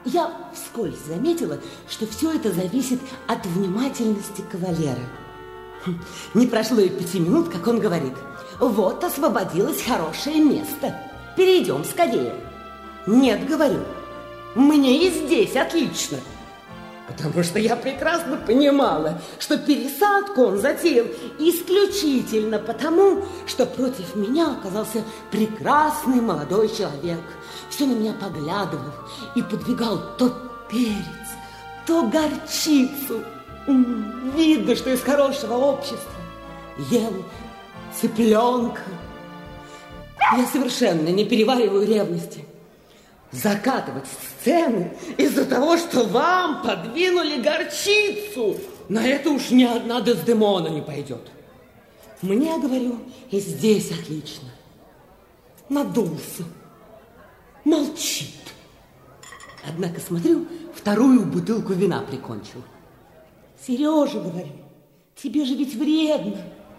Я вскользь заметила, что все это зависит от внимательности кавалера. Не прошло и 5 минут, как он говорит: вот освободилось хорошее место. Перейдем скорее. Нет, говорю, мне и здесь отлично. Потому что я прекрасно понимала, что пересадку он затеял исключительно потому, что против меня оказался прекрасный молодой человек. Все на меня поглядывал и подвигал то перец, то горчицу. Видно, что из хорошего общества. Ел цыпленка. Я совершенно не перевариваю ревности. Закатывать сцены из-за того, что вам подвинули горчицу, на это уж ни одна Дездемона не пойдет. Мне, говорю, и здесь отлично. Надулся. Молчит. Однако, смотрю, 2-ю бутылку вина прикончил. Сережа, говорю, тебе же ведь вредно.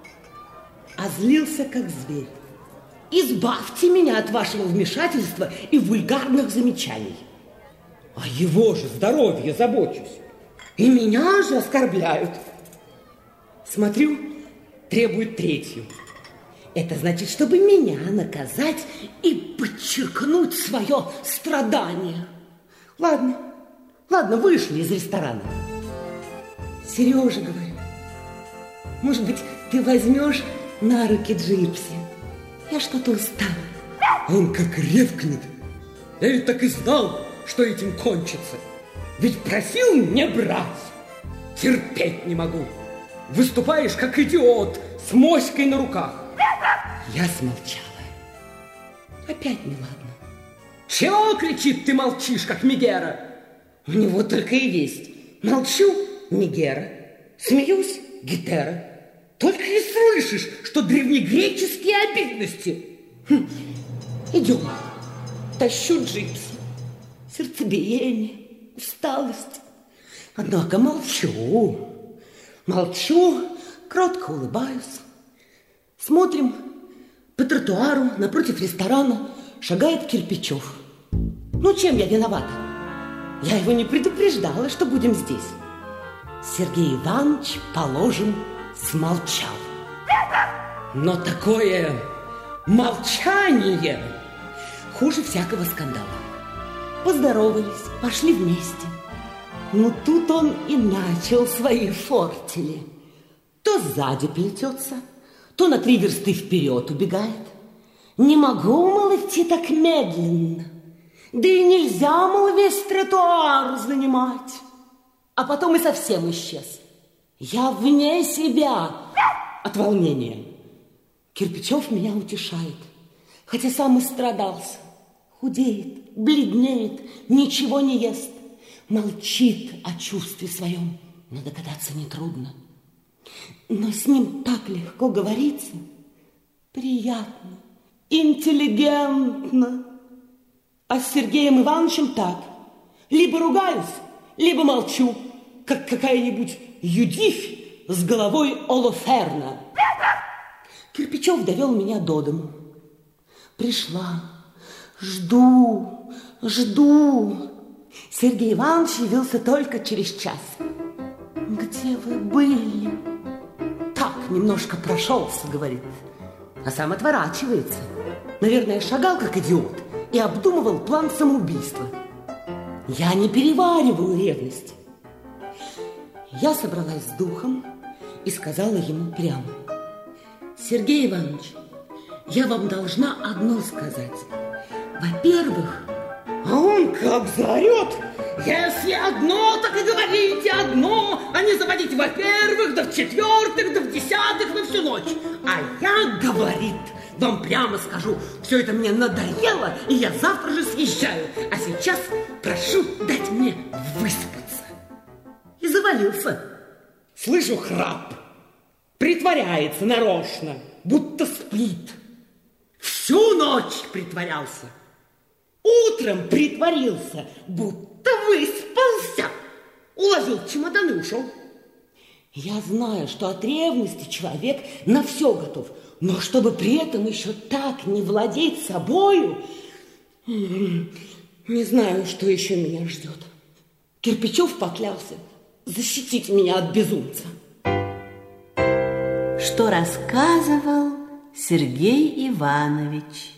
А злился, как зверь. Избавьте меня от вашего вмешательства и вульгарных замечаний. О его же здоровье забочусь. И меня же оскорбляют. Смотрю, требует 3-ю. Это значит, чтобы меня наказать и подчеркнуть свое страдание. Ладно, вышли из ресторана. Сережа, говорю, может быть, ты возьмешь на руки Джипси? Я что-то устала. Он как ревкнет. Я ведь так и знал, что этим кончится. Ведь просил не брать. Терпеть не могу. Выступаешь как идиот с моськой на руках. Я смолчала. Опять неладно. Чего, кричит, ты молчишь, как Мегера? У него только и весть. Молчу, Мегера. Смеюсь, Гетера. Только и слышишь, что древнегреческие обидности. Идем. Тащу Джипси. Сердцебиение, усталость. Однако молчу, кротко улыбаюсь. Смотрим, по тротуару напротив ресторана шагает Кирпичев. Ну, чем я виновата? Я его не предупреждала, что будем здесь. Сергей Иванович, положим, смолчал. Но такое молчание хуже всякого скандала. Поздоровались, пошли вместе. Но тут он и начал свои фортели. То сзади плетется, то на 3 версты вперед убегает. Не могу, мол, идти так медленно. Да и нельзя, мол, весь тротуар занимать. А потом и совсем исчез. Я вне себя от волнения. Кирпичев меня утешает, хотя сам и страдался. Худеет, бледнеет, ничего не ест. Молчит о чувстве своем, но догадаться нетрудно. Но с ним так легко говорится, приятно, интеллигентно. А с Сергеем Ивановичем так. Либо ругаюсь, либо молчу, как какая-нибудь Юдифь с головой Олоферна. Кирпичев довел меня до дому. Пришла, жду. Сергей Иванович явился только через час. Где вы были? Так, немножко прошелся, говорит. А сам отворачивается. Наверное, шагал как идиот и обдумывал план самоубийства. Я не перевариваю ревность. Я собралась с духом и сказала ему прямо: Сергей Иванович, я вам должна одно сказать. Во-первых, а он как заорет: если одно, так и говорите одно, а не заводите во-первых, да в-четвертых, да в-10-х на всю ночь. А я, говорит, вам прямо скажу, все это мне надоело, и я завтра же съезжаю. А сейчас прошу дать мне выспаться. И завалился. Слышу храп. Притворяется нарочно, будто спит. Всю ночь притворялся. Утром притворился, будто выспался. Уложил в чемодан и ушел. Я знаю, что от ревности человек на все готов, но чтобы при этом еще так не владеть собою, Не знаю, что еще меня ждет. Кирпичев поклялся защитить меня от безумца. Что рассказывал Сергей Иванович.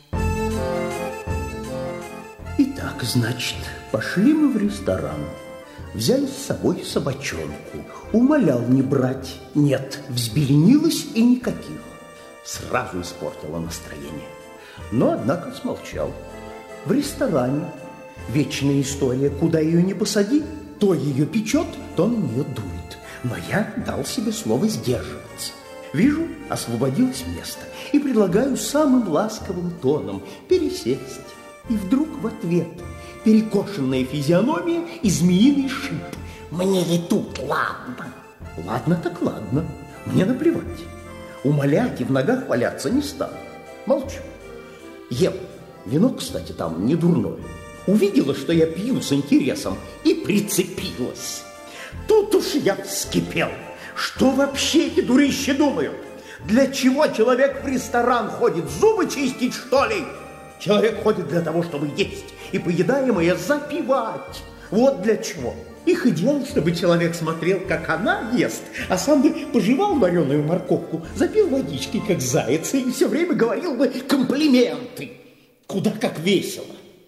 Итак, значит, пошли мы в ресторан. Взяли с собой собачонку. Умолял не брать. Нет, взбеленилась и никаких. Сразу испортила настроение. Но, однако, смолчал. В ресторане вечная история. Куда ее не посади, то ее печет, то на нее дует. Но я дал себе слово сдерживаться. Вижу, освободилось место. И предлагаю самым ласковым тоном пересесть. И вдруг в ответ перекошенная физиономия и змеиный шип. Мне и тут ладно. Ладно так ладно. Мне наплевать. Умолять и в ногах валяться не стану. Молчу. Ем. Вино, кстати, там не дурное. Увидела, что я пью с интересом, и прицепилась. Тут уж я вскипел. Что вообще эти дурищи думают? Для чего человек в ресторан ходит? Зубы чистить, что ли? Человек ходит для того, чтобы есть и поедаемое запивать. Вот для чего. Их идеал, чтобы человек смотрел, как она ест, а сам бы пожевал вареную морковку, запил водички, как заяц, и все время говорил бы комплименты. Куда как весело.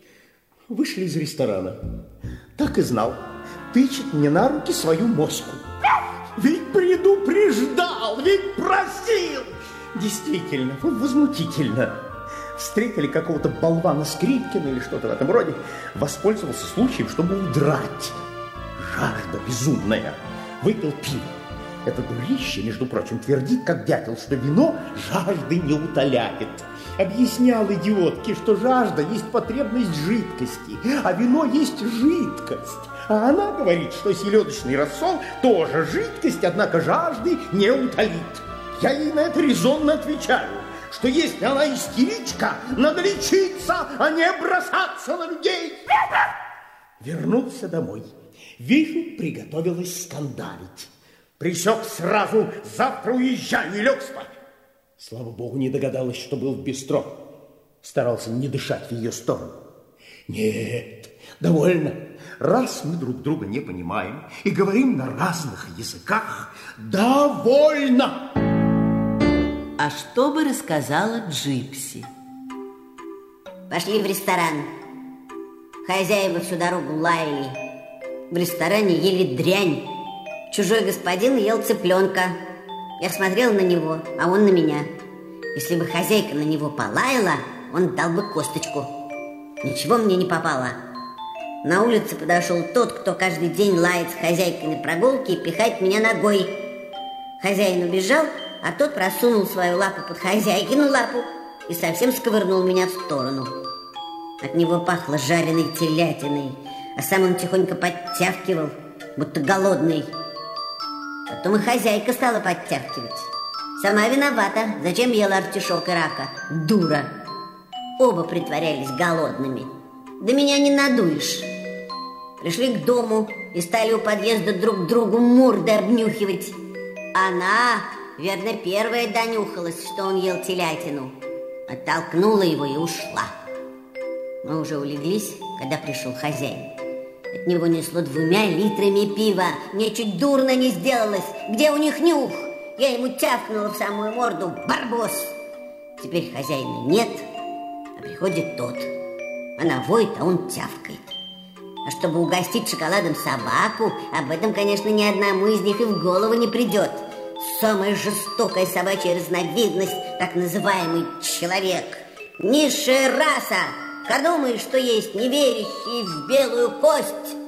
Вышли из ресторана. Так и знал. Тычет мне на руки свою моську. Ведь предупреждал, ведь просил. Действительно, возмутительно. Встретили какого-то болвана Скрипкина или что-то в этом роде. Воспользовался случаем, чтобы удрать. Жажда безумная. Выпил пиво. Это дурище, между прочим, твердит, как дятел, что вино жажды не утоляет. Объяснял идиотке, что жажда есть потребность жидкости, а вино есть жидкость. А она говорит, что селедочный рассол тоже жидкость, однако жажды не утолит. Я ей на это резонно отвечаю, что если она истеричка, надо лечиться, а не бросаться на людей. Вернулся домой. Вижу, приготовилась скандалить. Присек сразу, завтра уезжаю, и лег спать. Слава богу, не догадалась, что был в бистро. Старался не дышать в ее сторону. Нет, довольно. Раз мы друг друга не понимаем и говорим на разных языках, довольно. А что бы рассказала Джипси? Пошли в ресторан. Хозяева всю дорогу лаяли. В ресторане ели дрянь. Чужой господин ел цыпленка. Я смотрела на него, а он на меня. Если бы хозяйка на него полаяла, он дал бы косточку. Ничего мне не попало. На улице подошел тот, кто каждый день лает с хозяйкой на прогулке и пихает меня ногой. Хозяин убежал, а тот просунул свою лапу под хозяйкину лапу и совсем сковырнул меня в сторону. От него пахло жареной телятиной, а сам он тихонько подтявкивал, будто голодный. Потом и хозяйка стала подтягивать. Сама виновата. Зачем ела артишок и рака? Дура. Оба притворялись голодными. Да меня не надуешь. Пришли к дому и стали у подъезда друг другу морды обнюхивать. Она, верно, первая донюхалась, что он ел телятину. Оттолкнула его и ушла. Мы уже улеглись, когда пришел хозяин. От него несло 2 литрами пива. Мне чуть дурно не сделалось. Где у них нюх? Я ему тявкнула в самую морду. Барбос! Теперь хозяина нет, а приходит тот. Она воет, а он тявкает. А чтобы угостить шоколадом собаку, об этом, конечно, ни одному из них и в голову не придет. Самая жестокая собачья разновидность, так называемый человек. Низшая раса. Подумай, что есть неверящие в белую кость.